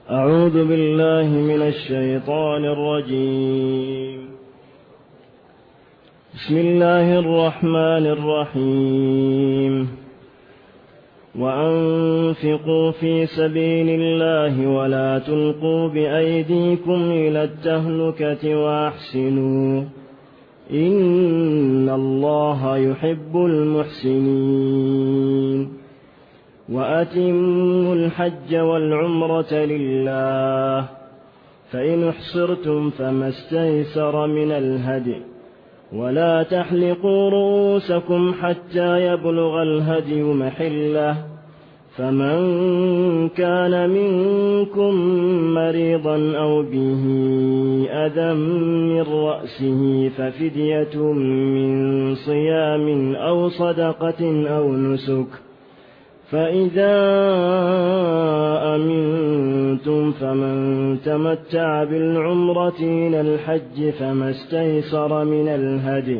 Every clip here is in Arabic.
أعوذ بالله من الشيطان الرجيم. بسم الله الرحمن الرحيم. وأنفقوا في سبيل الله ولا تلقوا بأيديكم إلى التهلكة وأحسنوا إن الله يحب المحسنين. وأتموا الحج والعمرة لله فإن احصرتم فما استيسر من الهدي ولا تحلقوا رؤوسكم حتى يبلغ الهدي محله فمن كان منكم مريضا أو به أذى من رأسه ففدية من صيام أو صدقة أو نسك فإذا أمنتم فمن تمتع بالعمرة إلى الحج فما استيسر من الهدي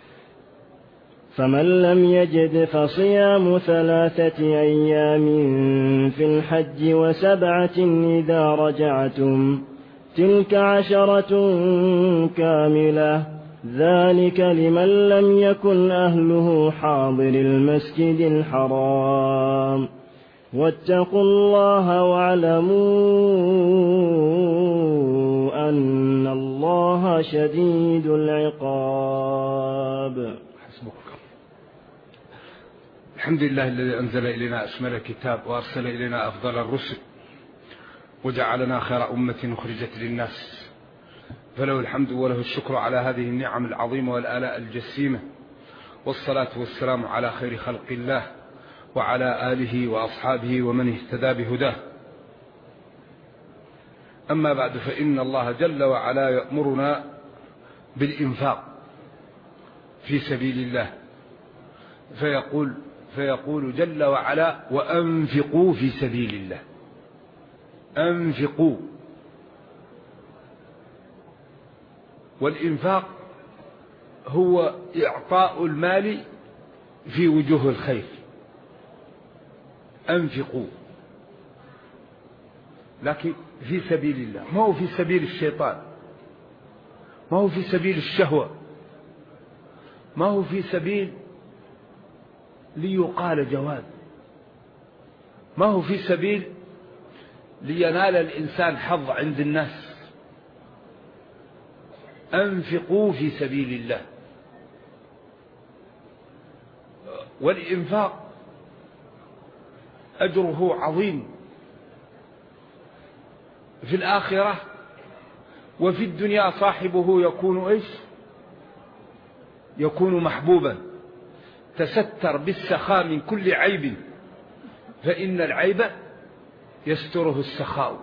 فمن لم يجد فصيام 3 أيام في الحج و7 إذا رجعتم تلك 10 كاملة ذلك لمن لم يكن أهله حاضر المسجد الحرام واتقوا الله واعلموا أن الله شديد العقاب. حسبك. الحمد لله الذي أنزل إلينا أشمل الكتاب وأرسل إلينا أفضل الرسل وجعلنا خير أمة أخرجت للناس، فله الحمد وله الشكر على هذه النعم العظيمة والآلاء الجسيمة، والصلاة والسلام على خير خلق الله وعلى آله وأصحابه ومن اهتدى بهداه. أما بعد، فإن الله جل وعلا يأمرنا بالإنفاق في سبيل الله، فيقول جل وعلا: وأنفقوا في سبيل الله. أنفقوا. والإنفاق هو إعطاء المال في وجوه الخير. أنفقوا، لكن في سبيل الله، ما هو في سبيل الشيطان، ما هو في سبيل الشهوة، ما هو في سبيل ليقال جواد، ما هو في سبيل لينال الإنسان حظ عند الناس. أنفقوا في سبيل الله. والإنفاق أجره عظيم في الآخرة، وفي الدنيا صاحبه يكون يكون محبوبا. تستر بالسخاء من كل عيب، فإن العيب يستره السخاء.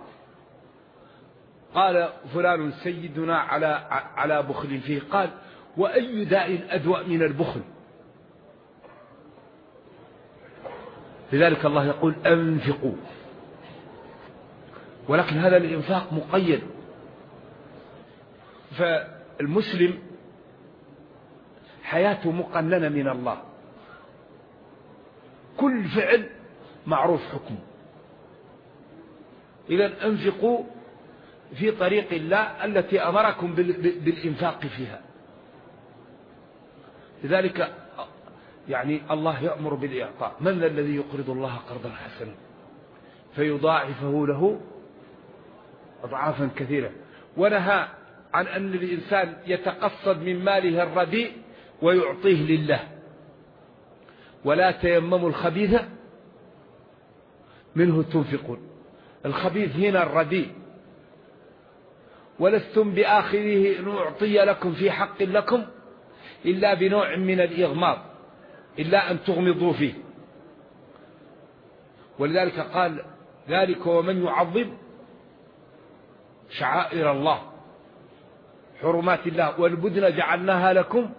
قال فلان سيدنا على بخل فيه، قال: وأي داء أدوأ من البخل؟ لذلك الله يقول: أنفقوا. ولكن هذا الإنفاق مقيد. فالمسلم حياته مقننة من الله، كل فعل معروف حكمه. إذن أنفقوا في طريق الله التي أمركم بالإنفاق فيها. لذلك يعني الله يأمر بالإعطاء. من الذي يقرض الله قرضا حسنا فيضاعفه له أضعافا كثيرة؟ ونهى عن أن الإنسان يتقصد من ماله الرديء ويعطيه لله. ولا تيمموا الخبيث منه تنفقون. الخبيث هنا الرديء. ولستم بآخره أن أعطي لكم في حق لكم إلا بنوع من الإغماض، إلا أن تغمضوا فيه. ولذلك قال: ذلك ومن يعظم شعائر الله حرمات الله والبدن جعلناها لكم.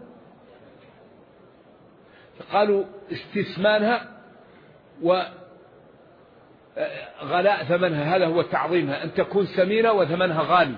قالوا استثمانها وغلاء ثمنها، هذا هو تعظيمها، أن تكون ثمينة وثمنها غالي.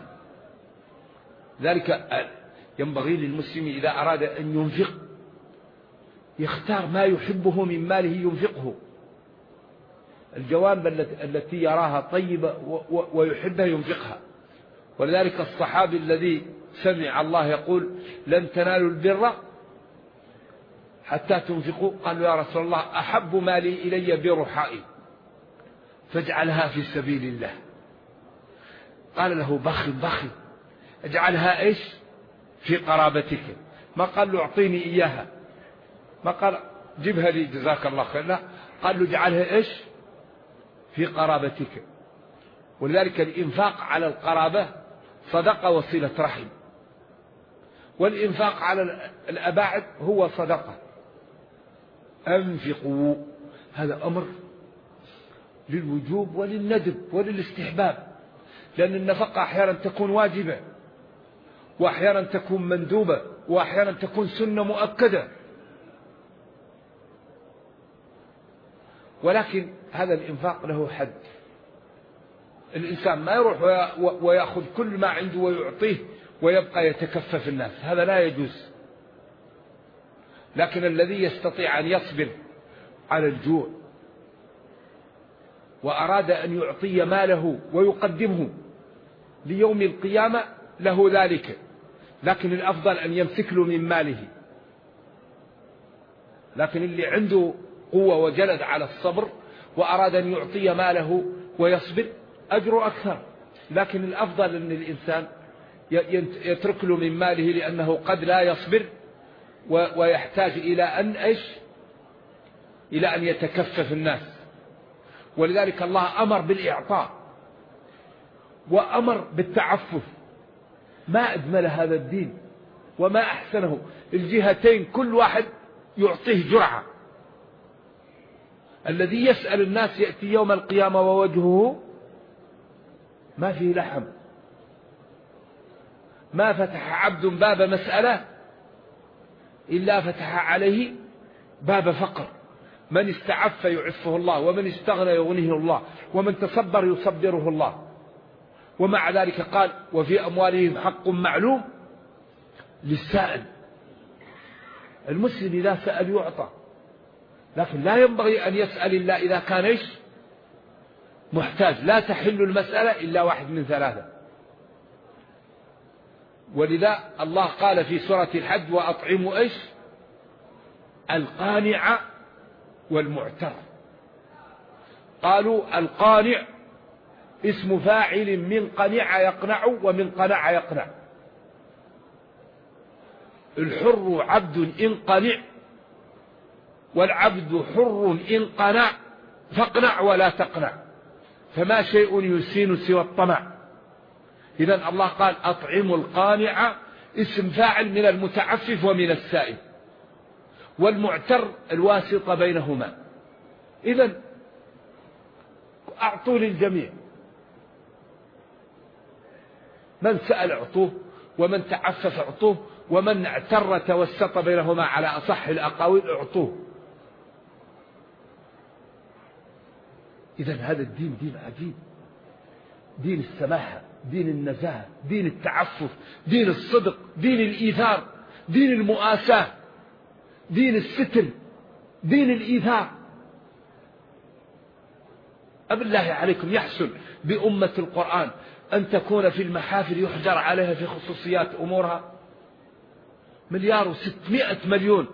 ذلك ينبغي للمسلم إذا أراد أن ينفق يختار ما يحبه من ماله ينفقه. الجوانب التي يراها طيبة ويحبها ينفقها. ولذلك الصحابي الذي سمع الله يقول لن تنالوا البر حتى تنفقوا، قالوا يا رسول الله أحب مالي إلي برحائي فاجعلها في سبيل الله. قال له بخي اجعلها إيش؟ في قرابتك. ما قال له اعطيني إياها، ما قال جيبها لي جزاك الله خير، لا، قال له اجعلها إيش؟ في قرابتك. ولذلك الإنفاق على القرابة صدقة وصلة رحم، والإنفاق على الأباعد هو صدقة. أنفقوا، هذا أمر للوجوب وللندب وللاستحباب، لأن النفقة أحيانا تكون واجبة، وأحيانا تكون مندوبة، وأحيانا تكون سنة مؤكدة. ولكن هذا الإنفاق له حد. الإنسان ما يروح ويأخذ كل ما عنده ويعطيه ويبقى يتكفف الناس، هذا لا يجوز. لكن الذي يستطيع أن يصبر على الجوع وأراد أن يعطي ماله ويقدمه ليوم القيامة له ذلك، لكن الأفضل أن يمسك له من ماله. لكن اللي عنده قوة وجلد على الصبر وأراد أن يعطي ماله ويصبر أجره أكثر، لكن الأفضل أن الإنسان يترك له من ماله، لأنه قد لا يصبر ويحتاج إلى أن إلى أن يتكفف الناس. ولذلك الله أمر بالإعطاء وأمر بالتعفف. ما أجمل هذا الدين وما أحسنه. الجهتين كل واحد يعطيه جرعة. الذي يسأل الناس يأتي يوم القيامة ووجهه ما فيه لحم. ما فتح عبد باب مسألة إلا فتح عليه باب فقر. من استعف يعفه الله، ومن استغنى يغنيه الله، ومن تصبر يصبره الله. ومع ذلك قال وفي أموالهم حق معلوم للسائل. المسلم إذا سأل يعطى، لكن لا ينبغي أن يسأل إلا إذا كان إيش؟ محتاج. لا تحل المسألة إلا واحد من ثلاثة. ولذا الله قال في سورة الحج وأطعموا إيش؟ القانع والمعتر. قالوا القانع اسم فاعل من قنع يقنع ومن قنع يقنع. الحر عبد إن قنع، والعبد حر إن قنع، فاقنع ولا تقنع، فما شيء يسين سوى الطمع. إذن الله قال أطعموا القانع اسم فاعل من المتعفف ومن السائل، والمعتر الواسطة بينهما. إذن أعطوا للجميع، من سأل أعطوه، ومن تعفف أعطوه، ومن اعتر توسط بينهما على أصح الأقاويل أعطوه. إذن هذا الدين دين عجيب، دين السماحة، دين النزاهة، دين التعفف، دين الصدق، دين الإيثار، دين المؤاساة، دين الستر، دين الإيثار. أبالله عليكم يحسن بأمة القرآن أن تكون في المحافل يحجر عليها في خصوصيات أمورها 1,600,000,000،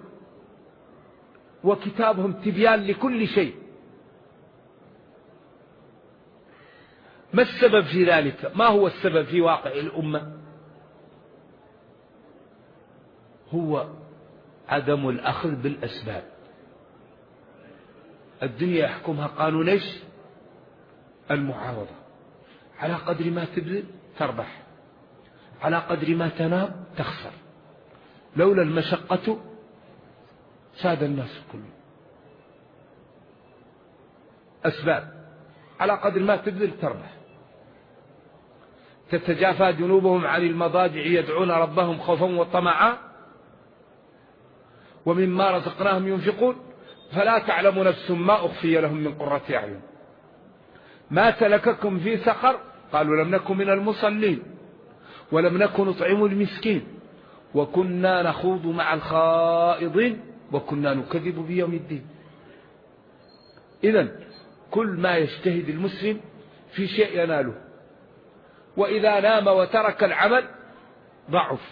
وكتابهم تبيان لكل شيء. ما السبب في ذلك؟ ما هو السبب في واقع الأمة؟ هو عدم الأخذ بالأسباب. الدنيا يحكمها قانون ايش؟ المعاوضة. على قدر ما تبذل تربح، على قدر ما تنام تخسر. لولا المشقة ساد الناس كلهم. أسباب، على قدر ما تبذل تربح. تتجافى جنوبهم عن المضاجع يدعون ربهم خوفا وطمعا ومما رزقناهم ينفقون فلا تعلم نفس ما أخفي لهم من قرة أعين. ما سلككم في سقر؟ قالوا لم نكن من المصلين ولم نكن نطعم المسكين وكنا نخوض مع الخائضين وكنا نكذب بيوم الدين. إذن كل ما يجتهد المسلم في شيء يناله، وإذا نام وترك العمل ضعف.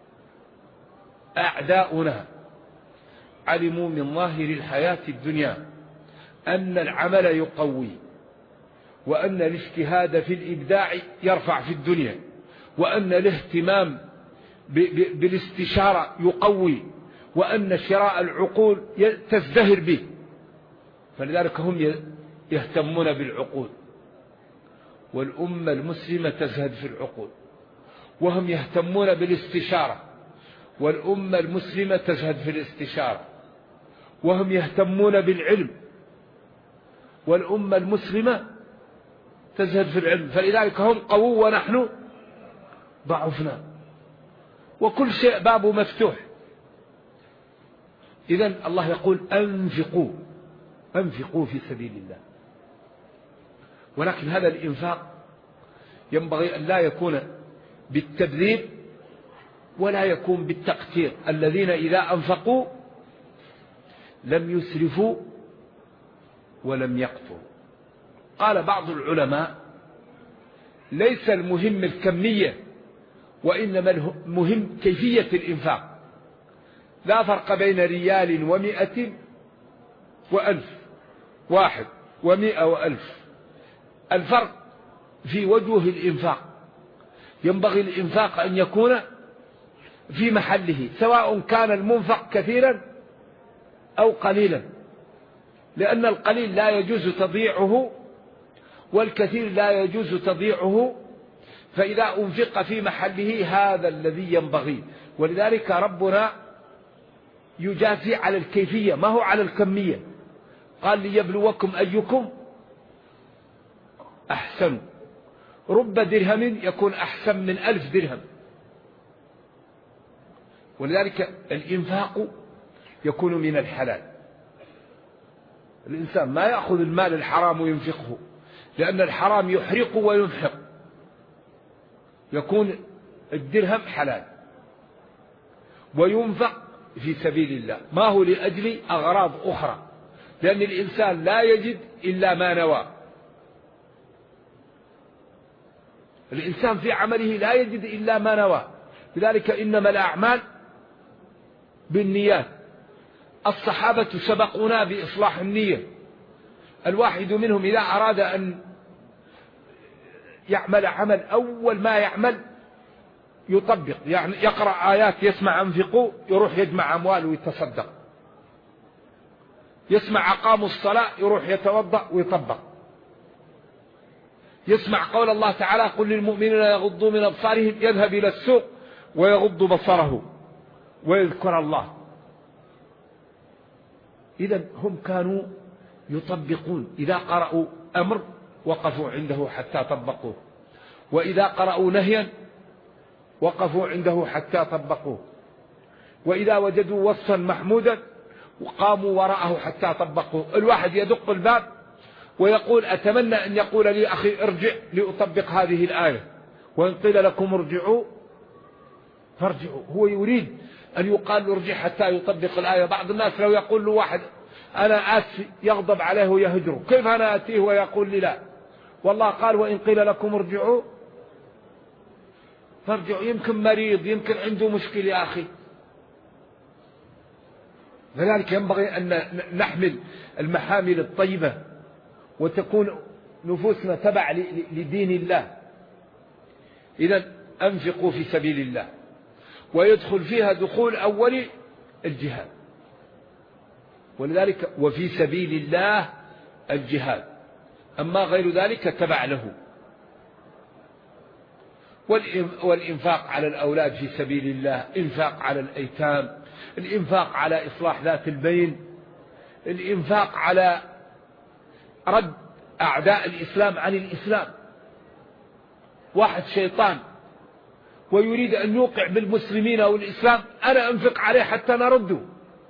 أعداؤنا علموا من ظاهر الحياة الدنيا أن العمل يقوي، وأن الاجتهاد في الإبداع يرفع في الدنيا، وأن الاهتمام بالاستشارة يقوي، وأن شراء العقول تزدهر به. فلذلك هم يهتمون بالعقول، والأمة المسلمة تزهد في العقول، وهم يهتمون بالاستشارة، والأمة المسلمة تزهد في الاستشارة، وهم يهتمون بالعلم، والأمة المسلمة تزهد في العلم. فلذلك هم قووا ونحن ضعفنا، وكل شيء بابه مفتوح. إذن الله يقول أنفقوا في سبيل الله. ولكن هذا الإنفاق ينبغي أن لا يكون بالتبذير ولا يكون بالتقتير. الذين إذا أنفقوا لم يسرفوا ولم يقتروا. قال بعض العلماء ليس المهم الكمية، وإنما المهم كيفية الإنفاق. لا فرق بين ريال و100 و1000، 1 و100 و1000. الفرق في وجوه الإنفاق. ينبغي الإنفاق أن يكون في محله، سواء كان المنفق كثيرا أو قليلا، لأن القليل لا يجوز تضيعه والكثير لا يجوز تضيعه. فإذا أنفق في محله هذا الذي ينبغي. ولذلك ربنا يجازي على الكيفية ما هو على الكمية. قال ليبلوكم أيكم أحسن. رب درهم يكون أحسن من 1000 درهم. ولذلك الإنفاق يكون من الحلال. الإنسان ما يأخذ المال الحرام وينفقه، لأن الحرام يحرق وينفق. يكون الدرهم حلال وينفق في سبيل الله، ما هو لأجل أغراض أخرى، لأن الإنسان لا يجد إلا ما نوى. الإنسان في عمله لا يجد إلا ما نوى. لذلك إنما الأعمال بالنيات. الصحابة سبقونا بإصلاح النية. الواحد منهم إذا أراد أن يعمل عمل أول ما يعمل يطبق، يعني يقرأ آيات، يسمع أنفقوا يروح يجمع أموال ويتصدق، يسمع أقاموا الصلاة يروح يتوضأ ويطبق، يسمع قول الله تعالى قل للمؤمنين يغضوا من أبصارهم يذهب إلى السوق ويغض بصره ويذكر الله. إذن هم كانوا يطبقون. إذا قرأوا أمر وقفوا عنده حتى طبقوه، وإذا قرأوا نهيا وقفوا عنده حتى طبقوه، وإذا وجدوا وصفا محمودا وقاموا وراءه حتى طبقوه. الواحد يدق الباب ويقول أتمنى أن يقول لي أخي ارجع لأطبق هذه الآية، وإن قيل لكم ارجعوا فارجعوا. هو يريد أن يقال له ارجع حتى يطبق الآية. بعض الناس لو يقول له واحد أنا آسف يغضب عليه ويهجره، كيف أنا أتيه ويقول لي لا؟ والله قال وإن قيل لكم ارجعوا فارجعوا. يمكن مريض، يمكن عنده مشكلة يا أخي. لذلك ينبغي أن نحمل المحامل الطيبة وتكون نفوسنا تبع لدين الله. إذن أنفقوا في سبيل الله، ويدخل فيها دخول أول الجهاد. ولذلك وفي سبيل الله الجهاد، أما غير ذلك تبع له. والإنفاق على الأولاد في سبيل الله، إنفاق على الأيتام، الإنفاق على إصلاح ذات البين، الإنفاق على رد أعداء الإسلام عن الإسلام. واحد شيطان ويريد أن يوقع بالمسلمين أو الإسلام، أنا أنفق عليه حتى نرده.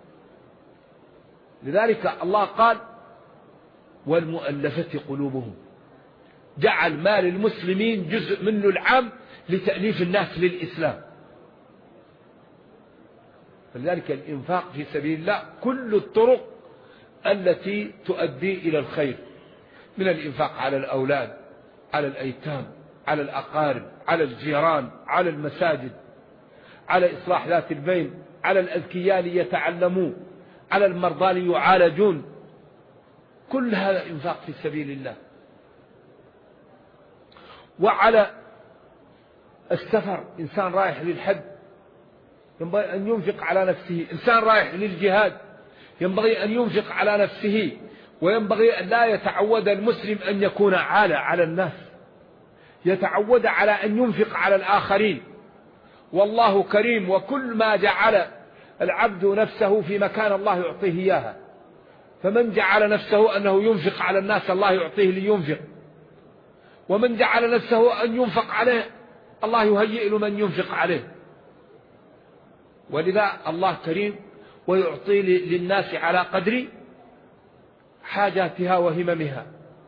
لذلك الله قال والمؤلفة قلوبهم، جعل مال المسلمين جزء منه العام لتأليف الناس للإسلام. فلذلك الإنفاق في سبيل الله كل الطرق التي تؤدي إلى الخير. من الإنفاق على الأولاد، على الأيتام، على الأقارب، على الجيران، على المساجد، على إصلاح ذات البين، على الأذكياء ليتعلموا، على المرضى ليعالجون. كل هذا إنفاق في سبيل الله. وعلى السفر، إنسان رايح للحج ينبغي أن ينفق على نفسه، إنسان رايح للجهاد ينبغي أن ينفق على نفسه، وينبغي أن لا يتعود المسلم أن يكون عالة على الناس، يتعود على أن ينفق على الآخرين. والله كريم، وكل ما جعل العبد نفسه في مكان الله يعطيه إياها. فمن جعل نفسه أنه ينفق على الناس الله يعطيه لينفق، ومن جعل نفسه أن ينفق عليه الله يهيئ له من ينفق عليه. ولذا الله كريم ويعطي للناس على قدر حاجاتها وهممها.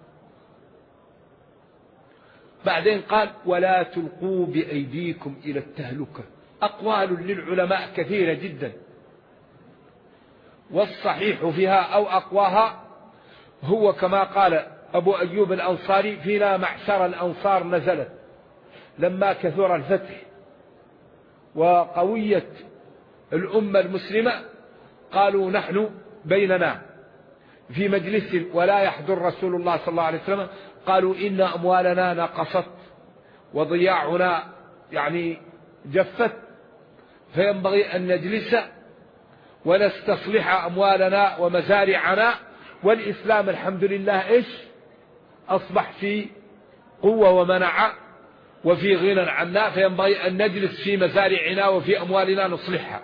بعدين قال ولا تلقوا بأيديكم إلى التهلكة. أقوال للعلماء كثيرة جدا، والصحيح فيها أو أقواها هو كما قال أبو أيوب الأنصاري: فينا معشر الأنصار نزلت لما كثر الفتح وقويت الأمة المسلمة، قالوا نحن بيننا في مجلس ولا يحضر رسول الله صلى الله عليه وسلم، قالوا إن أموالنا نقصت وضياعنا جفت، فينبغي أن نجلس ونستصلح أموالنا ومزارعنا، والإسلام الحمد لله أصبح في قوة ومنع وفي غنى عنا، فينبغي أن نجلس في مزارعنا وفي أموالنا نصلحها.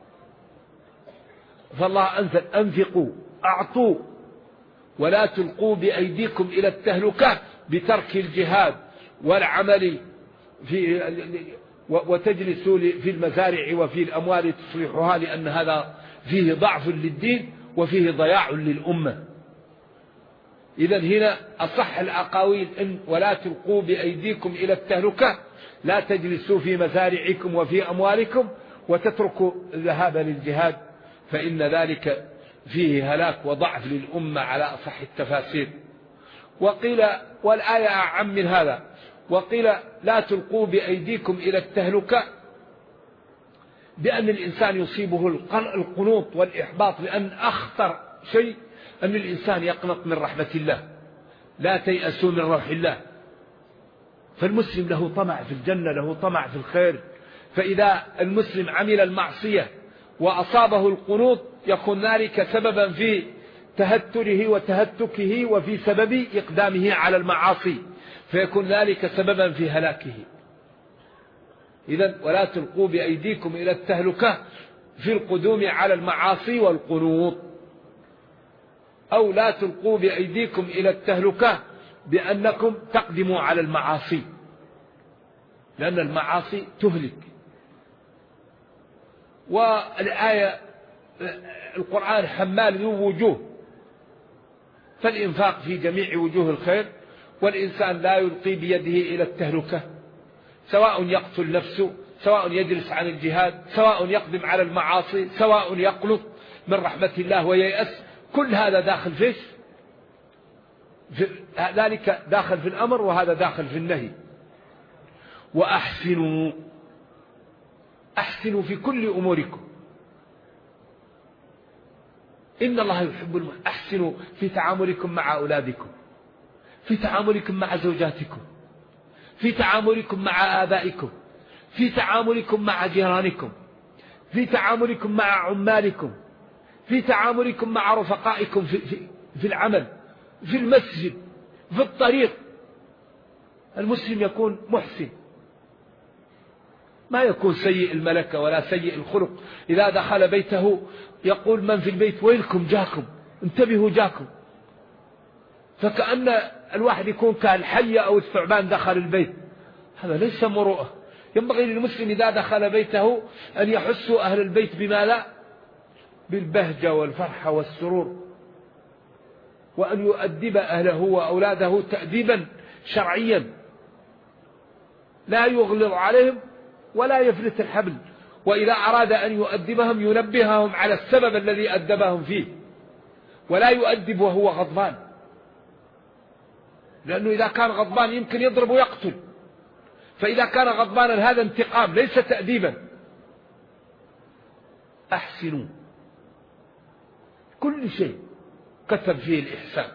فالله أنزل: أنفقوا، أعطوا، ولا تلقوا بأيديكم إلى التهلكة، بترك الجهاد والعمل وتجلسوا في المزارع وفي الأموال تصلحها، لأن هذا فيه ضعف للدين وفيه ضياع للأمة. إذن هنا أصح الأقاويل إن ولا تلقوا بأيديكم إلى التهلكة، لا تجلسوا في مزارعكم وفي أموالكم وتتركوا الذهاب للجهاد، فإن ذلك فيه هلاك وضعف للأمة على أصح التفاسير. وقيل والآية أعم من هذا، وقيل لا تلقوا بأيديكم إلى التهلكة بأن الإنسان يصيبه القنوط والإحباط، لأن أخطر شيء أن الإنسان يقنط من رحمة الله. لا تيأسوا من روح الله. فالمسلم له طمع في الجنة، له طمع في الخير، فإذا المسلم عمل المعصية وأصابه القنوط يكون ذلك سببا في تهتره وتهتكه وفي سبب إقدامه على المعاصي، فيكون ذلك سببا في هلاكه. إذن ولا تلقوا بأيديكم إلى التهلكة في القدوم على المعاصي والقنوط، أو لا تلقوا بأيديكم إلى التهلكة بأنكم تقدموا على المعاصي، لأن المعاصي تهلك. والآية القرآن حمال ذو وجوه، فالإنفاق في جميع وجوه الخير، والإنسان لا يلقي بيده إلى التهلكة، سواء يقتل نفسه، سواء يجلس عن الجهاد، سواء يقدم على المعاصي، سواء يقنط من رحمة الله وييأس، كل هذا داخل فيش، ذلك داخل في الأمر وهذا داخل في النهي. وأحسنوا، أحسنوا في كل أموركم، إن الله يحب أحسنوا في تعاملكم مع أولادكم، في تعاملكم مع زوجاتكم، في تعاملكم مع آبائكم، في تعاملكم مع جيرانكم، في تعاملكم مع عمالكم، في تعاملكم مع رفقائكم في العمل، في المسجد، في الطريق. المسلم يكون محسن، ما يكون سيء الملكة ولا سيء الخلق. إذا دخل بيته يقول من في البيت: ويلكم جاكم، انتبهوا جاكم. فكأن الواحد يكون كالحية أو الثعبان دخل البيت، هذا ليس مروءة. ينبغي للمسلم إذا دخل بيته أن يحسوا أهل البيت بما لا، بالبهجة والفرحة والسرور، وأن يؤدب أهله وأولاده تأديبا شرعيا، لا يغلظ عليهم ولا يفلت الحبل، وإذا أراد أن يؤدبهم ينبههم على السبب الذي أدبهم فيه، ولا يؤدب وهو غضبان. لأنه إذا كان غضبان يمكن يضرب ويقتل، فإذا كان غضبانا هذا انتقام ليس تأديبا. أحسنوا، كل شيء كتب فيه الإحسان.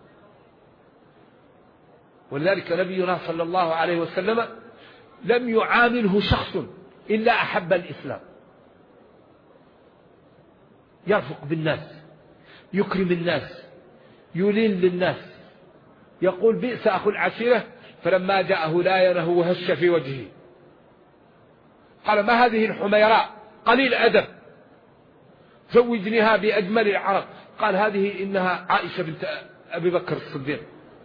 ولذلك نبينا صلى الله عليه وسلم لم يعامله شخص إلا أحب الإسلام، يرفق بالناس، يكرم الناس، يلين للناس، يقول بئس أخو العشيرة، فلما جاءه لاينه وهش في وجهه قال ما هذه الحميراء قليل أدب زوجنيها بأجمل العرب، قال هذه إنها عائشة بنت أبي بكر الصديق.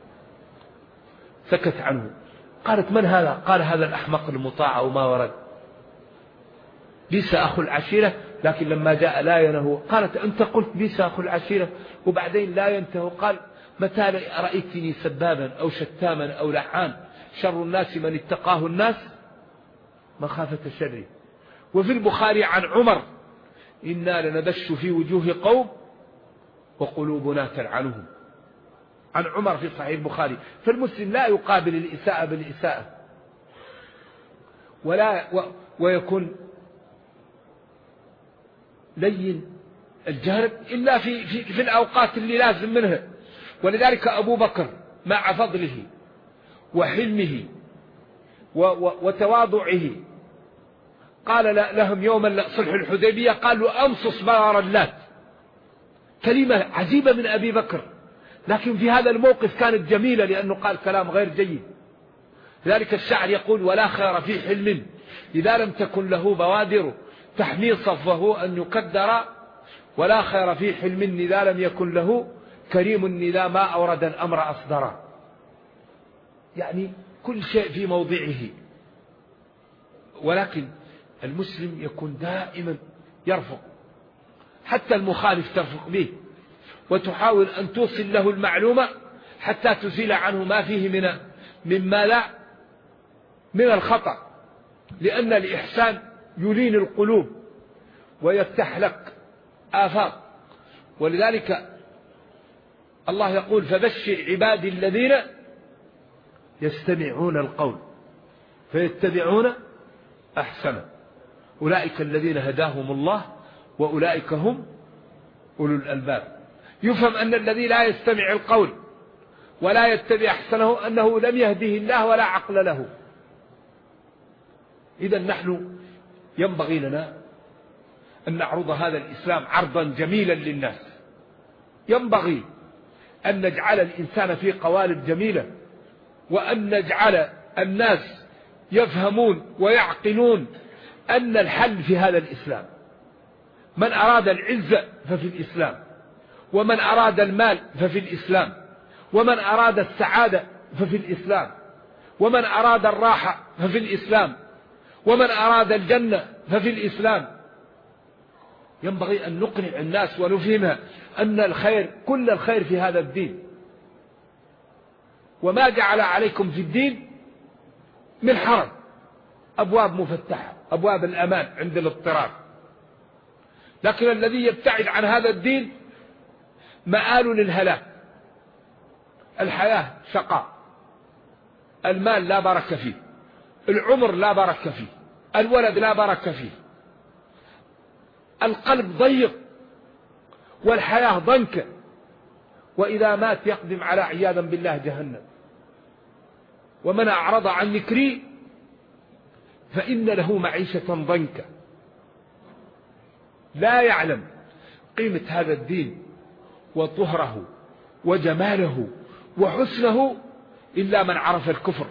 سكت عنه. قالت من هذا؟ قال هذا الأحمق المطاع وما ورد، بئس أخو العشيرة، لكن لما جاء لاينه قالت أنت قلت بئس أخو العشيرة وبعدين لاينته، قال متى رأيتني سبابا أو شتاما أو لعان، شر الناس من اتقاه الناس مخافة شره. وفي البخاري عن عمر إنا لندش في وجوه قوم وقلوبنا تلعنهم، عن عمر في صحيح البخاري. فالمسلم لا يقابل الإساءة بالإساءة ويكون لين الجهل إلا في الأوقات اللي لازم منها. ولذلك أبو بكر مع فضله وحلمه وتواضعه قال لهم يوم صلح الحديبية قالوا أمصص بار اللات، كلمة عجيبة من أبي بكر، لكن في هذا الموقف كانت جميلة لأنه قال كلام غير جيد. لذلك الشاعر يقول ولا خير في حلم إذا لم تكن له بوادر تحمي صفه أن يكدر، ولا خير في حلم إذا لم يكن له كريم إذا ما أورد الأمر أصدر. يعني كل شيء في موضعه، ولكن المسلم يكون دائما يرفق، حتى المخالف ترفق به وتحاول أن توصل له المعلومة حتى تزيل عنه ما فيه مما لا من الخطأ، لأن الإحسان يلين القلوب ويفتح لك آفاق. ولذلك الله يقول فبشر عبادي الذين يستمعون القول فيتبعون أحسنه أولئك الذين هداهم الله وأولئك هم أولو الألباب. يفهم أن الذي لا يستمع القول ولا يتبع أحسنه أنه لم يهده الله ولا عقل له. إذا نحن ينبغي لنا أن نعرض هذا الإسلام عرضا جميلا للناس، ينبغي أن نجعل الإنسان في قوالب جميلة، وأن نجعل الناس يفهمون ويعقلون أن الحل في هذا الإسلام. من أراد العزة ففي الإسلام، ومن أراد المال ففي الإسلام، ومن أراد السعادة ففي الإسلام، ومن أراد الراحة ففي الإسلام، ومن أراد الجنة ففي الإسلام. ينبغي أن نقنع الناس ونفهمها أن الخير كل الخير في هذا الدين، وما جعل عليكم في الدين من حرج، أبواب مفتحة، أبواب الأمان عند الاضطرار. لكن الذي يبتعد عن هذا الدين مآل للهلاك. الحياة شقاء، المال لا بركة فيه، العمر لا بركة فيه، الولد لا بركة فيه، القلب ضيق والحياة ضنكة، وإذا مات يقدم على عياذا بالله جهنم. ومن أعرض عن ذكري فإن له معيشة ضنكا. لا يعلم قيمة هذا الدين وطهره وجماله وحسنه إلا من عرف الكفر.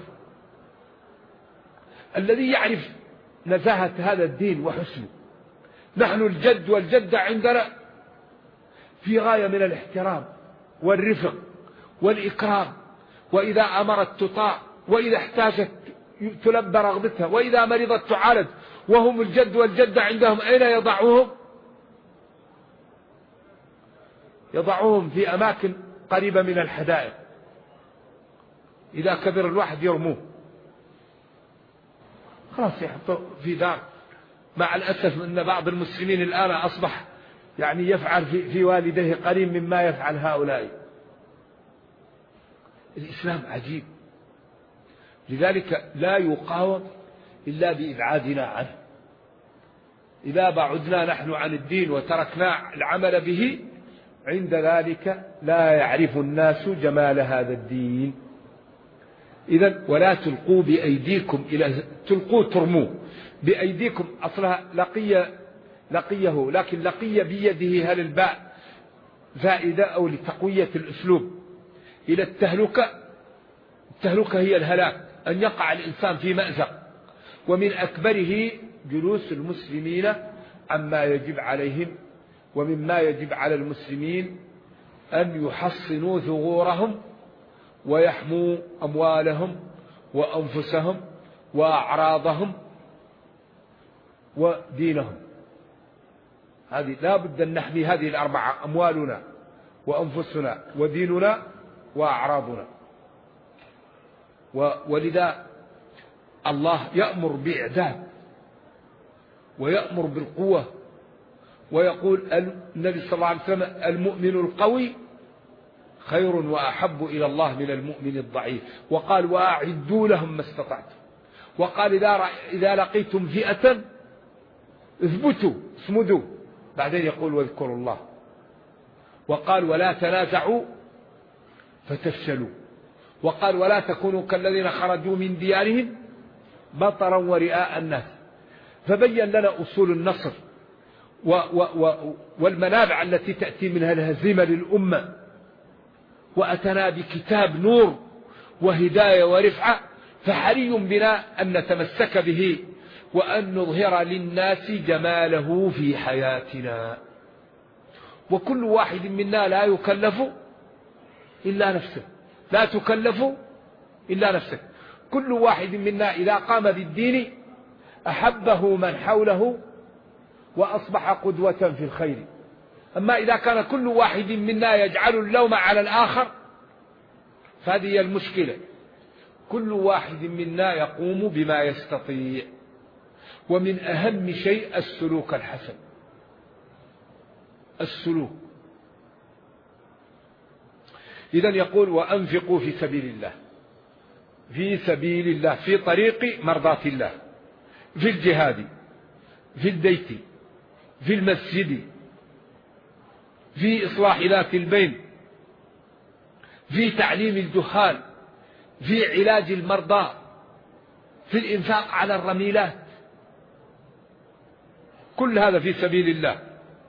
الذي يعرف نزاهة هذا الدين وحسنه، نحن الجد والجدة عندنا في غاية من الاحترام والرفق والإكرام، وإذا أمرت تطاع، وإذا احتاجت تلبى رغبتها، وإذا مرضت تعالج. وهم الجد والجدة عندهم أين يضعوهم؟ يضعوهم في أماكن قريبة من الحدائق، إذا كبر الواحد يرموه خلاص يحطوا في دار. مع الأسف أن بعض المسلمين الآن أصبح يعني يفعل في والديه قريب مما يفعل هؤلاء. الإسلام عجيب، لذلك لا يقاوم إلا بإبعادنا عنه. إذا بعدنا نحن عن الدين وتركنا العمل به، عند ذلك لا يعرف الناس جمال هذا الدين. إذن ولا تلقوا بأيديكم إلى ترموا بأيديكم، أصلها لقيه، لكن لقي بيده، هل الباء زائدة أو لتقوية الأسلوب؟ إلى التهلكة. التهلكة هي الهلاك، أن يقع الإنسان في مأزق، ومن أكبره جلوس المسلمين عما يجب عليهم. ومما يجب على المسلمين أن يحصنوا ثغورهم ويحموا أموالهم وأنفسهم وأعراضهم ودينهم. هذه لا بد أن نحمي هذه الأربعة: أموالنا وأنفسنا وديننا وأعراضنا. ولذا الله يأمر بإعداد ويأمر بالقوة، ويقول النبي صلى الله عليه وسلم: المؤمن القوي خير وأحب إلى الله من المؤمن الضعيف. وقال: وأعدوا لهم ما استطعتم. وقال: إذا لقيتم فئة اثبتوا اصمدوا. بعدين يقول: واذكروا الله. وقال: ولا تنازعوا فتفشلوا. وقال: ولا تكونوا كالذين خرجوا من ديارهم بطرا ورئاء الناس. فبين لنا أصول النصر والمنابع التي تأتي منها الهزيمة للأمة، وأتنا بكتاب نور وهداية ورفعة، فحري بنا أن نتمسك به وأن نظهر للناس جماله في حياتنا. وكل واحد منا لا يكلف إلا نفسه، لا تكلف إلا نفسك. كل واحد منا إذا قام بالدين أحبه من حوله وأصبح قدوة في الخير. أما إذا كان كل واحد منا يجعل اللوم على الآخر فهذه المشكلة. كل واحد منا يقوم بما يستطيع، ومن أهم شيء السلوك الحسن. السلوك. إذن يقول: وأنفقوا في سبيل الله، في سبيل الله، في طريق مرضاة الله، في الجهاد، في البيت، في المسجد، في إصلاح ذات البين، في تعليم الجهال، في علاج المرضى، في الإنفاق على الرميلات. كل هذا في سبيل الله.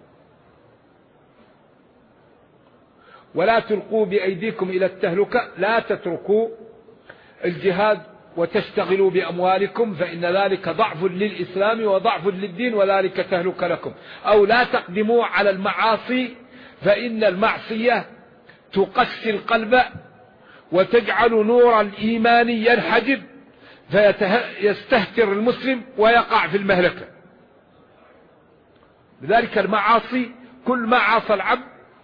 ولا تلقوا بأيديكم إلى التهلكة، لا تتركوا الجهاد وتشتغلوا بأموالكم، فإن ذلك ضعف للإسلام وضعف للدين، وذلك تهلك لكم. أو لا تقدموا على المعاصي، فإن المعصية تقسي القلب وتجعل نور الإيمان ينحجب، فيستهتر المسلم ويقع في المهلكة. لذلك المعاصي كل ما عاصى العبد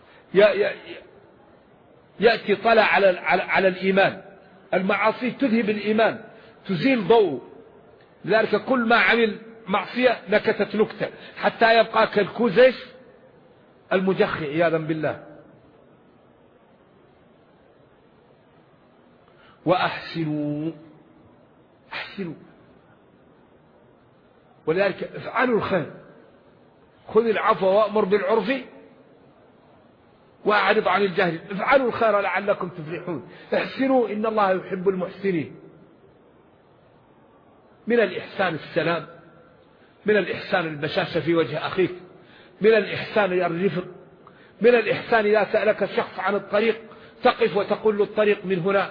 يأتي طلع على الإيمان. المعاصي تذهب الإيمان، تزيل ضوء. لذلك كل ما عمل معصية نكتت نكتة حتى يبقى كالكوزش المجخي عياذا بالله. وأحسنوا، أحسنوا. ولذلك افعلوا الخير، خذ العفو وأمر بالعرف وأعرض عن الجهل. افعلوا الخير لعلكم تفلحون. احسنوا إن الله يحب المحسنين. من الإحسان السلام، من الإحسان البشاشة في وجه أخيك، من الإحسان الرفق، من الإحسان إذا سألك الشخص عن الطريق تقف وتقول له الطريق من هنا.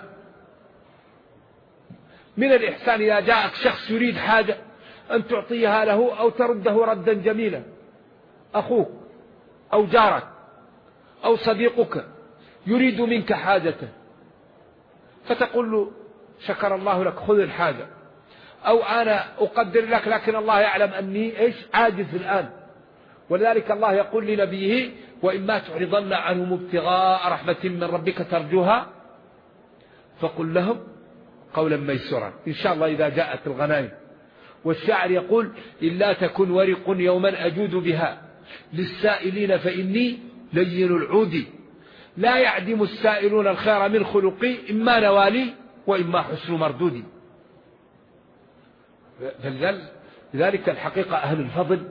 من الإحسان إذا جاءك شخص يريد حاجة أن تعطيها له أو ترده ردا جميلا. أخوك أو جارك أو صديقك يريد منك حاجته فتقول له شكر الله لك، خذ الحاجة. أو أنا أقدر لك لكن الله يعلم أني عاجز الآن. ولذلك الله يقول لنبيه: وإما تعرضن عنهم ابتغاء رحمة من ربك ترجوها فقل لهم قولا ميسورا. إن شاء الله إذا جاءت الغنائم. والشاعر يقول: إلا تكن ورق يوما أجود بها للسائلين فإني لين العود. لا يعدم السائلون الخير من خلقي إما نوالي وإما حسن مردودي. لذلك الحقيقة أهل الفضل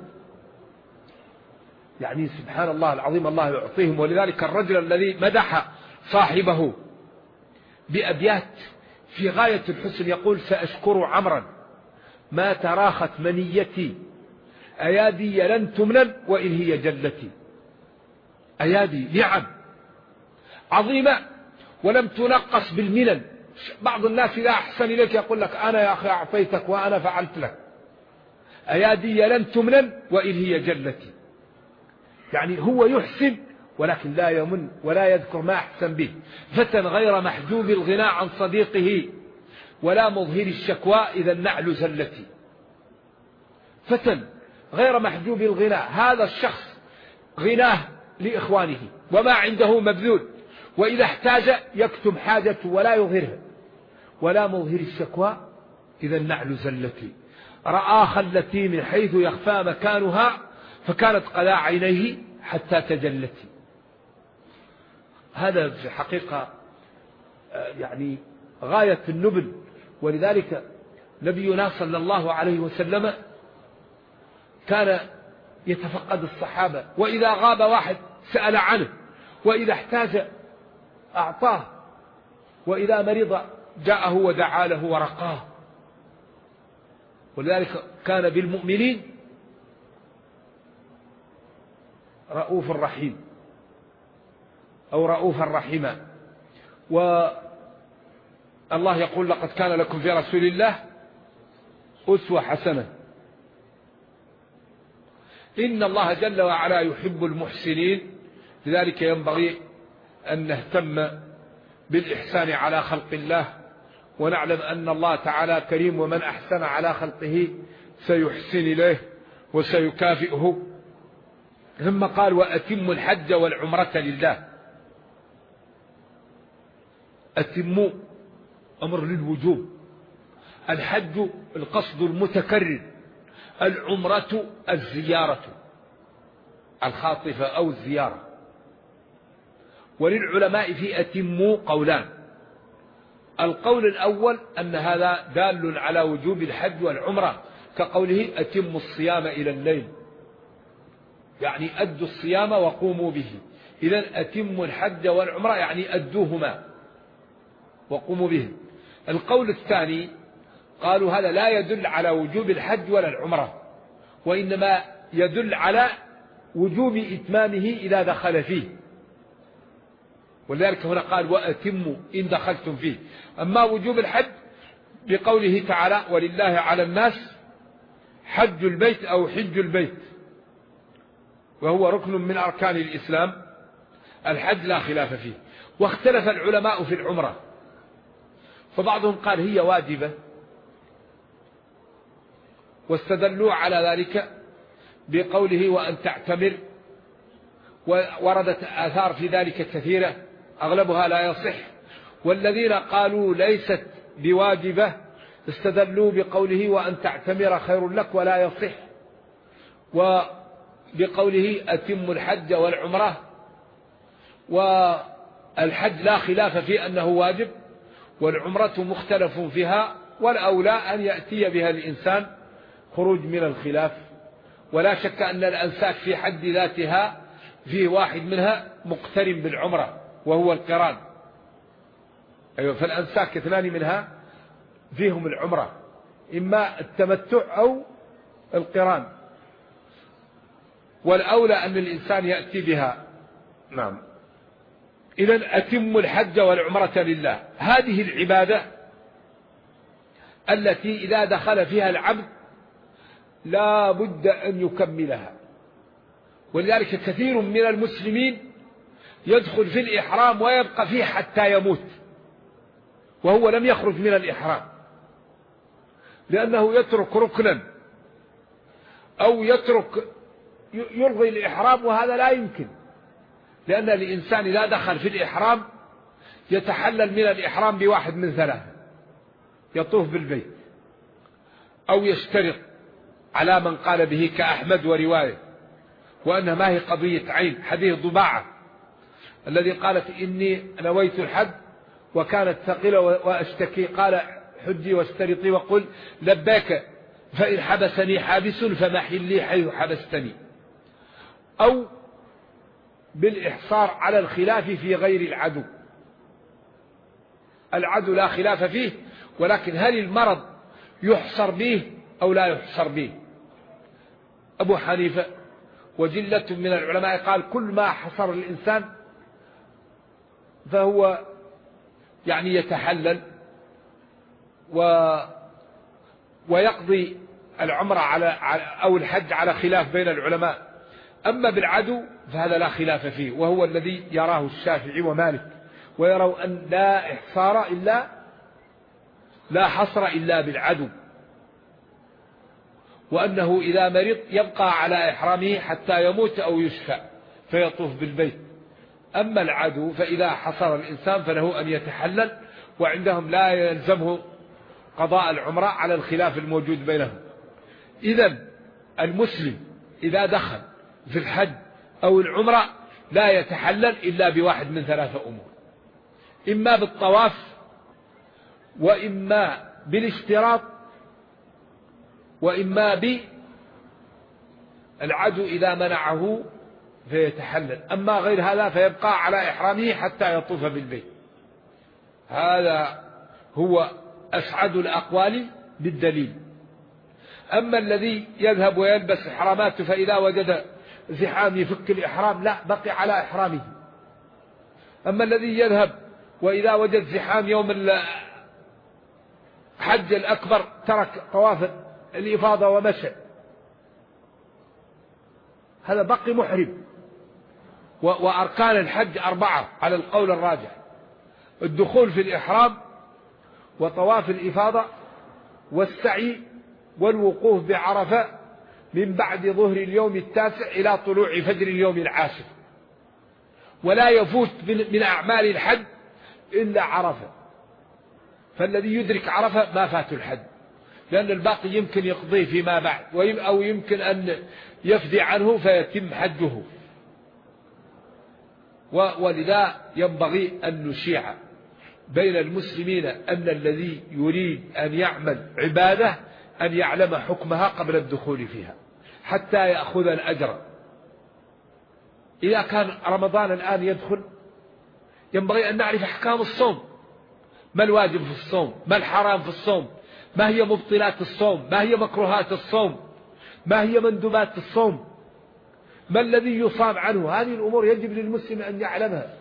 يعني سبحان الله العظيم الله يعطيهم. ولذلك الرجل الذي مدح صاحبه بأبيات في غاية الحسن يقول: سأشكر عمرا ما تراخت منيتي، أيادي لن تمنن وإن هي جلتي. أيادي نعم عظيمة ولم تنقص بالمنن. بعض الناس إذا أحسن إليك يقول لك: أنا يا أخي أعطيتك وأنا فعلت لك. أيادي لن تمنن وإن هي جلتي، يعني هو يحسن ولكن لا يمن ولا يذكر ما أحسن به. فتى غير محجوب الغناء عن صديقه ولا مظهر الشكوى إذا النعل زلتي. فتى غير محجوب الغناء، هذا الشخص غناه لإخوانه وما عنده مبذول، وإذا احتاج يكتم حاجته ولا يظهرها. ولا مظهر الشكوى إذا النعل زلتي. رأى خلتي من حيث يخفى مكانها فكانت قلا عينيه حتى تجلتي. هذا في حقيقة يعني غاية النبل. ولذلك نبينا صلى الله عليه وسلم كان يتفقد الصحابة، وإذا غاب واحد سأل عنه، وإذا احتاج أعطاه، وإذا مرض جاءه ودعا له ورقاه. ولذلك كان بالمؤمنين رؤوف رحيم أو رؤوفا رحيما. والله يقول: لقد كان لكم في رسول الله أسوة حسنة. إن الله جل وعلا يحب المحسنين. لذلك ينبغي أن نهتم بالإحسان على خلق الله، ونعلم أن الله تعالى كريم، ومن أحسن على خلقه سيحسن إليه وسيكافئه. ثم قال: وأتم الحج والعمرة لله. أتموا أمر للوجوب، الحج القصد المتكرر، العمرة الزيارة الخاطفة أو الزيارة. وللعلماء في أتموا قولان: القول الأول أن هذا دال على وجوب الحج والعمرة، كقوله: أتموا الصيام إلى الليل، يعني أدوا الصيام وقوموا به. إذن أتموا الحج والعمرة يعني أدوهما وقوموا به. القول الثاني قالوا هذا لا يدل على وجوب الحج ولا العمرة، وإنما يدل على وجوب إتمامه إذا دخل فيه. ولذلك هنا قال: وأتموا إن دخلتم فيه. أما وجوب الحج بقوله تعالى: ولله على الناس حج البيت أو حج البيت، وهو ركن من أركان الإسلام. الحج لا خلاف فيه. واختلف العلماء في العمرة، فبعضهم قال هي واجبة، واستدلوا على ذلك بقوله: وأن تعتمر. ووردت آثار في ذلك كثيرة أغلبها لا يصح. والذين قالوا ليست بواجبة استدلوا بقوله: وأن تعتمر خير لك ولا يصح. وبقوله: أتم الحج والعمرة. والحج لا خلاف في أنه واجب، والعمرة مختلف فيها، والأولى أن يأتي بها الإنسان خروج من الخلاف. ولا شك أن الأنساك في حد ذاتها فيه واحد منها مقترن بالعمرة وهو القران. أيوة، فالأنساك اثنان منها فيهم العمرة، إما التمتع أو القران، والأولى أن الإنسان يأتي بها. نعم. إذن أتم الحج والعمرة لله. هذه العبادة التي إذا دخل فيها العبد لا بد أن يكملها. ولذلك كثير من المسلمين يدخل في الإحرام ويبقى فيه حتى يموت وهو لم يخرج من الإحرام، لأنه يترك ركنا أو يلغي الإحرام، وهذا لا يمكن. لأن الإنسان إذا دخل في الإحرام يتحلل من الإحرام بواحد من ثلاثة: يطوف بالبيت، أو يشترط على من قال به كأحمد ورواية، وأنها ما هي قضية عين، حديث ضباعة، الذي قالت إني نويت الحج وكانت ثقيلة وأشتكي، قال حجي واشترطي وقل لباك فإن حبسني حابس فمحلي حيث حبستني. أو بالإحصار على الخلاف في غير العدو. العدو لا خلاف فيه، ولكن هل المرض يحصر به أو لا يحصر به؟ أبو حنيفة وجلة من العلماء قال كل ما حصر الإنسان فهو يعني يتحلل ويقضي العمرة أو الحج على خلاف بين العلماء. أما بالعدو فهذا لا خلاف فيه، وهو الذي يراه الشافعي ومالك، ويروا أن لا حصر إلا بالعدو، وأنه إذا مرض يبقى على إحرامه حتى يموت أو يشفى فيطوف بالبيت. أما العدو فإذا حصر الإنسان فله أن يتحلل، وعندهم لا يلزمه قضاء العمرة على الخلاف الموجود بينهم. إذن المسلم إذا دخل في الحج أو العمرة لا يتحلل إلا بواحد من ثلاثة أمور: إما بالطواف، وإما بالاشتراط، وإما بالعدو إذا منعه فيتحلل. أما غير هذا فيبقى على إحرامه حتى يطوف بالبيت. هذا هو أسعد الأقوال بالدليل. أما الذي يذهب ويلبس إحراماته فإذا وجد زحام يفك الإحرام، لا، بقي على إحرامه. أما الذي يذهب وإذا وجد زحام يوم الحج الأكبر ترك طواف الإفاضة ومشى، هذا بقي محرم. وأركان الحج 4 على القول الراجح: الدخول في الإحرام، وطواف الإفاضة، والسعي، والوقوف بعرفة من بعد ظهر اليوم 9 إلى طلوع فجر اليوم 10. ولا يفوت من أعمال الحج إلا عرفة، فالذي يدرك عرفة ما فات الحج، لأن الباقي يمكن يقضيه فيما بعد، أو يمكن أن يفدي عنه فيتم حجه. ولذا ينبغي أن نشيع بين المسلمين أن الذي يريد أن يعمل عبادة أن يعلم حكمها قبل الدخول فيها حتى يأخذ الأجر. إذا كان رمضان الآن يدخل ينبغي أن نعرف أحكام الصوم: ما الواجب في الصوم، ما الحرام في الصوم، ما هي مبطلات الصوم، ما هي مكروهات الصوم، ما هي مندوبات الصوم، ما الذي يصام عنه. هذه الأمور يجب للمسلم أن يعلمها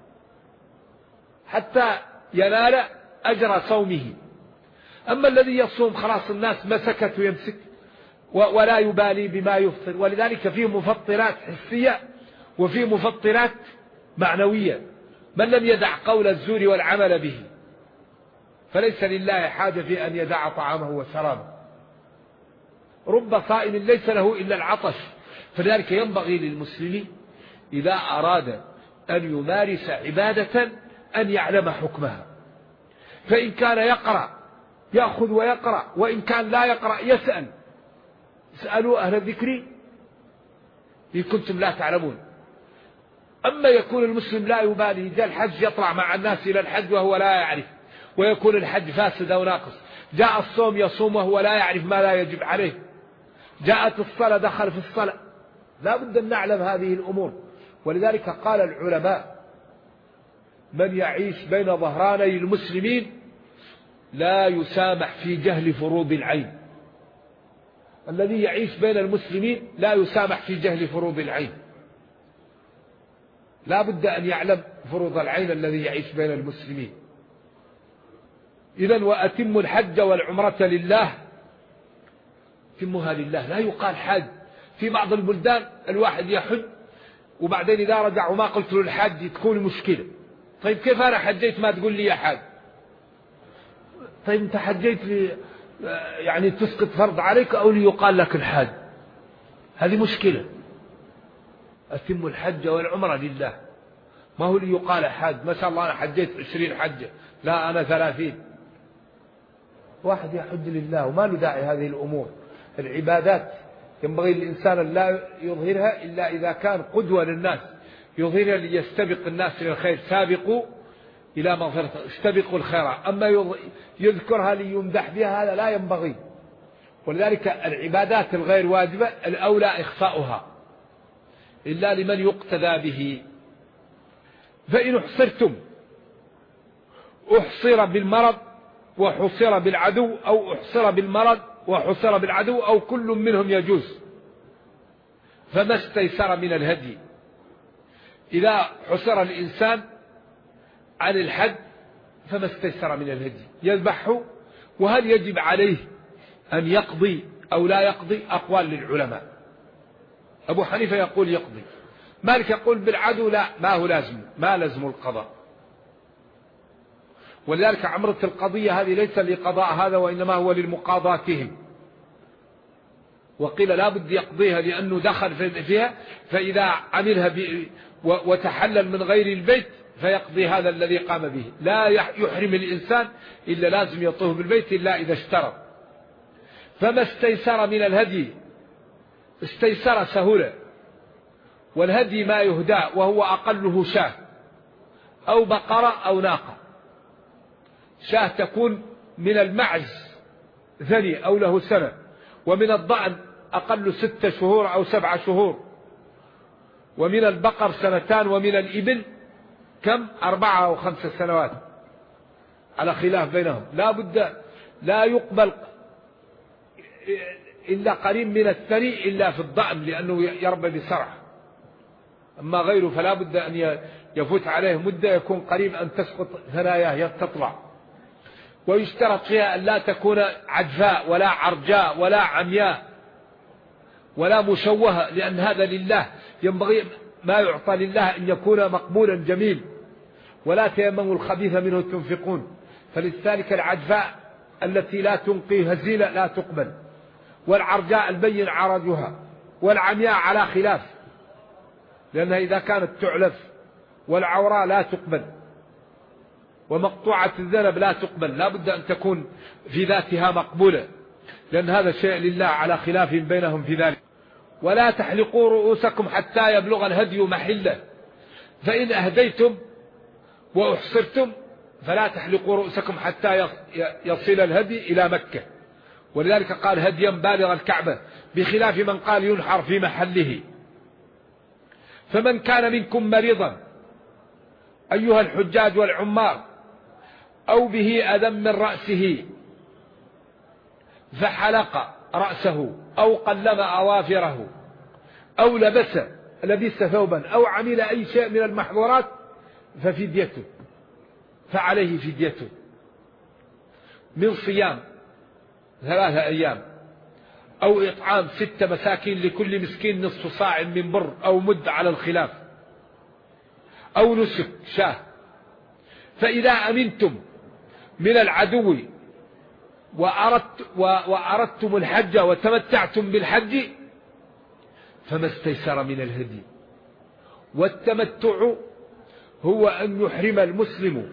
حتى ينال أجر صومه. أما الذي يصوم خلاص الناس مسكت ويمسك ولا يبالي بما يفطر. ولذلك فيه مفطرات حسية وفيه مفطرات معنوية. من لم يدع قول الزور والعمل به فليس لله حاجة في أن يدع طعامه وشرابه. رب صائم ليس له إلا العطش. فلذلك ينبغي للمسلم إذا أراد أن يمارس عبادة أن يعلم حكمها، فإن كان يقرأ يأخذ ويقرأ، وإن كان لا يقرأ يسأل. اسألوا أهل الذكر إن كنتم لا تعلمون. أما يكون المسلم لا يبالي، جاء الحج يطلع مع الناس إلى الحج وهو لا يعرف، ويكون الحج فاسد أو ناقص. جاء الصوم يصوم وهو لا يعرف ما لا يجب عليه. جاءت الصلاة دخل في الصلاة. لا بد أن نعلم هذه الأمور. ولذلك قال العلماء: من يعيش بين ظهراني المسلمين لا يسامح في جهل فروض العين. الذي يعيش بين المسلمين لا يسامح في جهل فروض العين. لا بد أن يعلم فروض العين الذي يعيش بين المسلمين. إذن وأتم الحج والعمرة لله. تمها لله، لا يقال حاج. في بعض البلدان الواحد يحج وبعدين إذا رجع وما قلت له الحاج تكون مشكلة. طيب كيف أنا حجيت ما تقول لي يا حاج؟ طيب أنت حجيت لي يعني تسقط فرض عليك أو ليقال لك الحاج؟ هذه مشكلة. أتم الحج والعمرة لله، ما هو ليقال حاج. ما شاء الله أنا حجيت 20 حجة، لا أنا 30. واحد يحج لله وما له داعي هذه الأمور. العبادات ينبغي للإنسان أن لا يظهرها إلا إذا كان قدوة للناس. يظهر ليستبق الناس إلى الخير، سابقوا إلى مغفرة، استبقوا الخيرات. أما يذكرها ليمدح بها هذا لا ينبغي. ولذلك العبادات الغير واجبة الأولى إخفاؤها إلا لمن يقتدى به. فإن احصرتم، احصر بالمرض وحصر بالعدو، أو احصر بالمرض وحصر بالعدو، أو كل منهم يجوز، فما استيسر من الهدي. إذا حصر الإنسان عن الحد فما استيسر من الهدي يذبحه. وهل يجب عليه أن يقضي أو لا يقضي؟ أقوال للعلماء. أبو حنيفة يقول يقضي، مالك يقول بالعدو لا، ما هو لازم، ما لازم القضاء. ولذلك عمرة القضية هذه ليس لقضاء هذا، وإنما هو للمقاضاتهم. وقيل لا بد يقضيها لأنه دخل فيها، فإذا عملها وتحلل من غير البيت فيقضي هذا الذي قام به. لا يحرم الإنسان إلا لازم يطوف بالبيت إلا إذا اشترط. فما استيسر من الهدي، استيسر سهولة. والهدي ما يهدى وهو أقله شاة أو بقرة أو ناقة. شاة تكون من المعز ثني أو له سنة، ومن الضأن أقل 6 شهور أو 7 شهور، ومن البقر 2 ومن الإبل كم 4 أو 5 سنوات على خلاف بينهم. لا بد، لا يقبل إلا قريب من الثني إلا في الضأن لأنه يربى بسرعة. أما غيره فلا بد أن يفوت عليه مدة يكون قريب أن تسقط ثناياه تطلع. ويشترط فيها أن لا تكون عجفاء ولا عرجاء ولا عمياء ولا مشوهة، لأن هذا لله، ينبغي ما يعطى لله أن يكون مقبولا جميل. ولا تيمموا الخبيث منه تنفقون، فلذلك العجفاء التي لا تنقي هزيلة لا تقبل، والعرجاء البين عرجها، والعمياء على خلاف، لأنها إذا كانت تعلف، والعوراء لا تقبل، ومقطوعة الذنب لا تقبل. لا بد أن تكون في ذاتها مقبولة، لأن هذا شيء لله على خلاف بينهم في ذلك. ولا تحلقوا رؤوسكم حتى يبلغ الهدي محله، فإن أهديتم وأحصرتم فلا تحلقوا رؤوسكم حتى يصل الهدي إلى مكة. ولذلك قال هديا بالغ الكعبة، بخلاف من قال ينحر في محله. فمن كان منكم مريضا أيها الحجاج والعمار، أو به أذى من رأسه فحلق رأسه، أو قلم أظافره، أو لبس ثوبا، أو عمل أي شيء من المحظورات ففديته، فعليه فديته من صيام 3 أيام، أو إطعام 6 مساكين لكل مسكين نصف صاع من بر أو مد على الخلاف، أو نسك شاه. فإذا أمنتم من العدو وأردتم الحج وتمتعتم بالحج فما استيسر من الهدي. والتمتع هو أن يحرم المسلم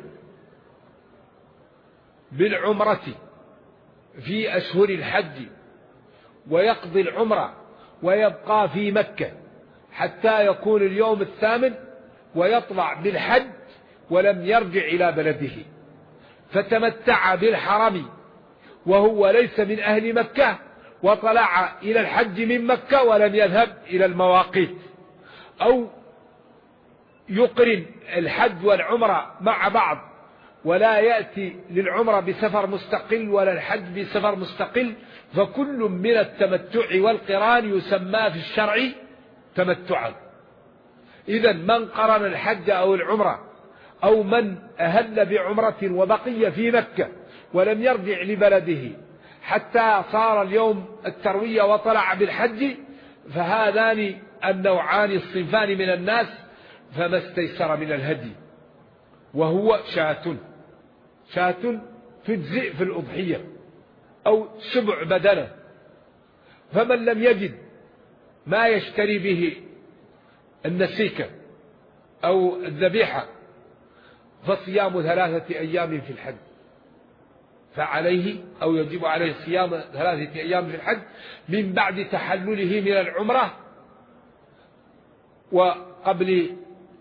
بالعمرة في أشهر الحج ويقضي العمرة ويبقى في مكة حتى يكون اليوم 8 ويطلع بالحج ولم يرجع إلى بلده، فتمتع بالحرم وهو ليس من أهل مكة، وطلع إلى الحج من مكة ولم يذهب إلى المواقيت، أو يقرن الحج والعمرة مع بعض ولا يأتي للعمرة بسفر مستقل ولا الحج بسفر مستقل، فكل من التمتع والقران يسمى في الشرع تمتعا. إذن من قرن الحج أو العمرة، أو من أهل بعمرة وبقي في مكة ولم يرجع لبلده حتى صار اليوم التروية وطلع بالحج، فهذان النوعان الصنفان من الناس فما استيسر من الهدي، وهو شاة تجزئ في الأضحية أو 7 بدنة. فمن لم يجد ما يشتري به النسيكة أو الذبيحة فصيام 3 أيام في الحج، فعليه أو يجب عليه صيام 3 أيام في الحج من بعد تحلله من العمرة وقبل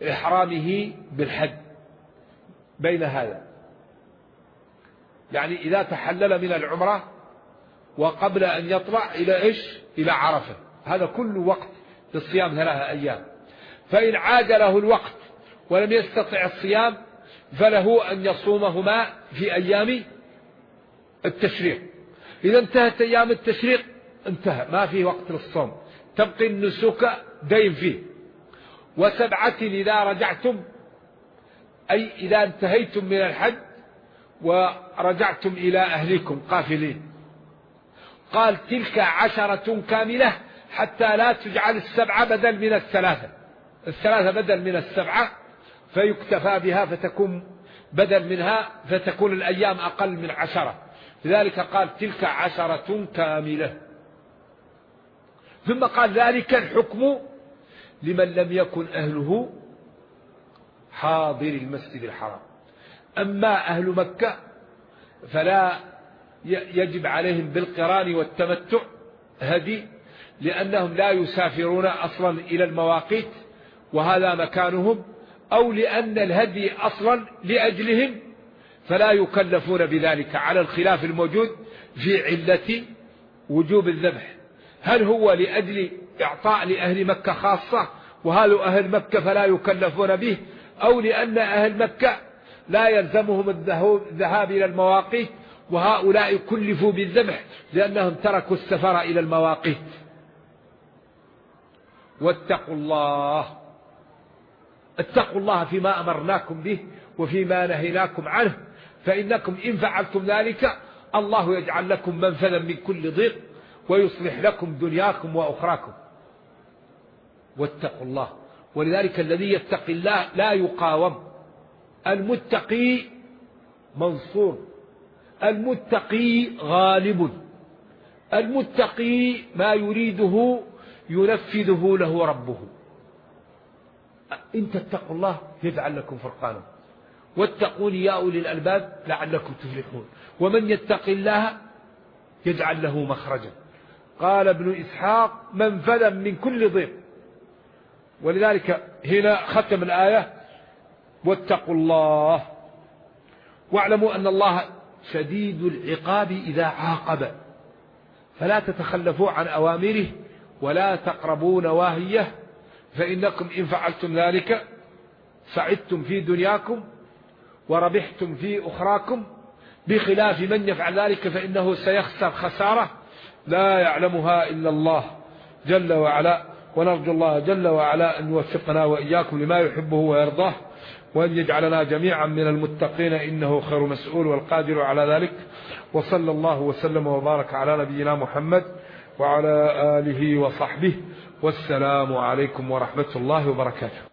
إحرامه بالحج بين هذا، يعني إذا تحلل من العمرة وقبل أن يطلع إلى إيش؟ إلى عرفة، هذا كل وقت للصيام 3 أيام. فإن عاد له الوقت ولم يستطع الصيام فله أن يصومهما في أيام التشريق. إذا انتهت أيام التشريق انتهى، ما في وقت للصوم، تبقي النسك دين فيه. 7 إذا رجعتم، أي إذا انتهيتم من الحج ورجعتم إلى أهلكم قافلين. قال تلك 10 كاملة حتى لا تجعل 7 بدل من 3، 3 بدل من 7 فيكتفى بها فتكون بدل منها، فتكون الأيام أقل من 10. لذلك قال تلك 10 كاملة. ثم قال ذلك الحكم لمن لم يكن أهله حاضر المسجد الحرام. أما أهل مكة فلا يجب عليهم بالقران والتمتع هدي، لأنهم لا يسافرون أصلا إلى المواقيت وهذا مكانهم، أو لأن الهدي أصلا لأجلهم فلا يكلفون بذلك، على الخلاف الموجود في علة وجوب الذبح. هل هو لأجل إعطاء لأهل مكة خاصة وهل أهل مكة فلا يكلفون به، أو لأن أهل مكة لا يلزمهم الذهاب إلى المواقيت وهؤلاء كلفوا بالذبح لأنهم تركوا السفر إلى المواقيت. واتقوا الله، اتقوا الله فيما أمرناكم به وفيما نهيناكم عنه، فإنكم إن فعلتم ذلك الله يجعل لكم منفذا من كل ضيق ويصلح لكم دنياكم وأخراكم. واتقوا الله. ولذلك الذي يتقي الله لا يقاوم، المتقي منصور، المتقي غالب، المتقي ما يريده ينفذه له ربه. إن تتقوا الله يجعل لكم فرقانا واتقون يا أولي الألباب لعلكم تفلحون. ومن يتق الله يجعل له مخرجا. قال ابن إسحاق منفذا من كل ضيق. ولذلك هنا ختم الآية واتقوا الله واعلموا أن الله شديد العقاب إذا عاقب، فلا تتخلفوا عن أوامره ولا تقربوا نواهيه، فإنكم إن فعلتم ذلك سعدتم في دنياكم وربحتم في أخراكم، بخلاف من يفعل ذلك فإنه سيخسر خسارة لا يعلمها إلا الله جل وعلا. ونرجو الله جل وعلا أن يوفقنا وإياكم لما يحبه ويرضاه، وأن يجعلنا جميعا من المتقين إنه خير مسؤول والقادر على ذلك. وصلى الله وسلم وبارك على نبينا محمد وعلى آله وصحبه، والسلام عليكم ورحمة الله وبركاته.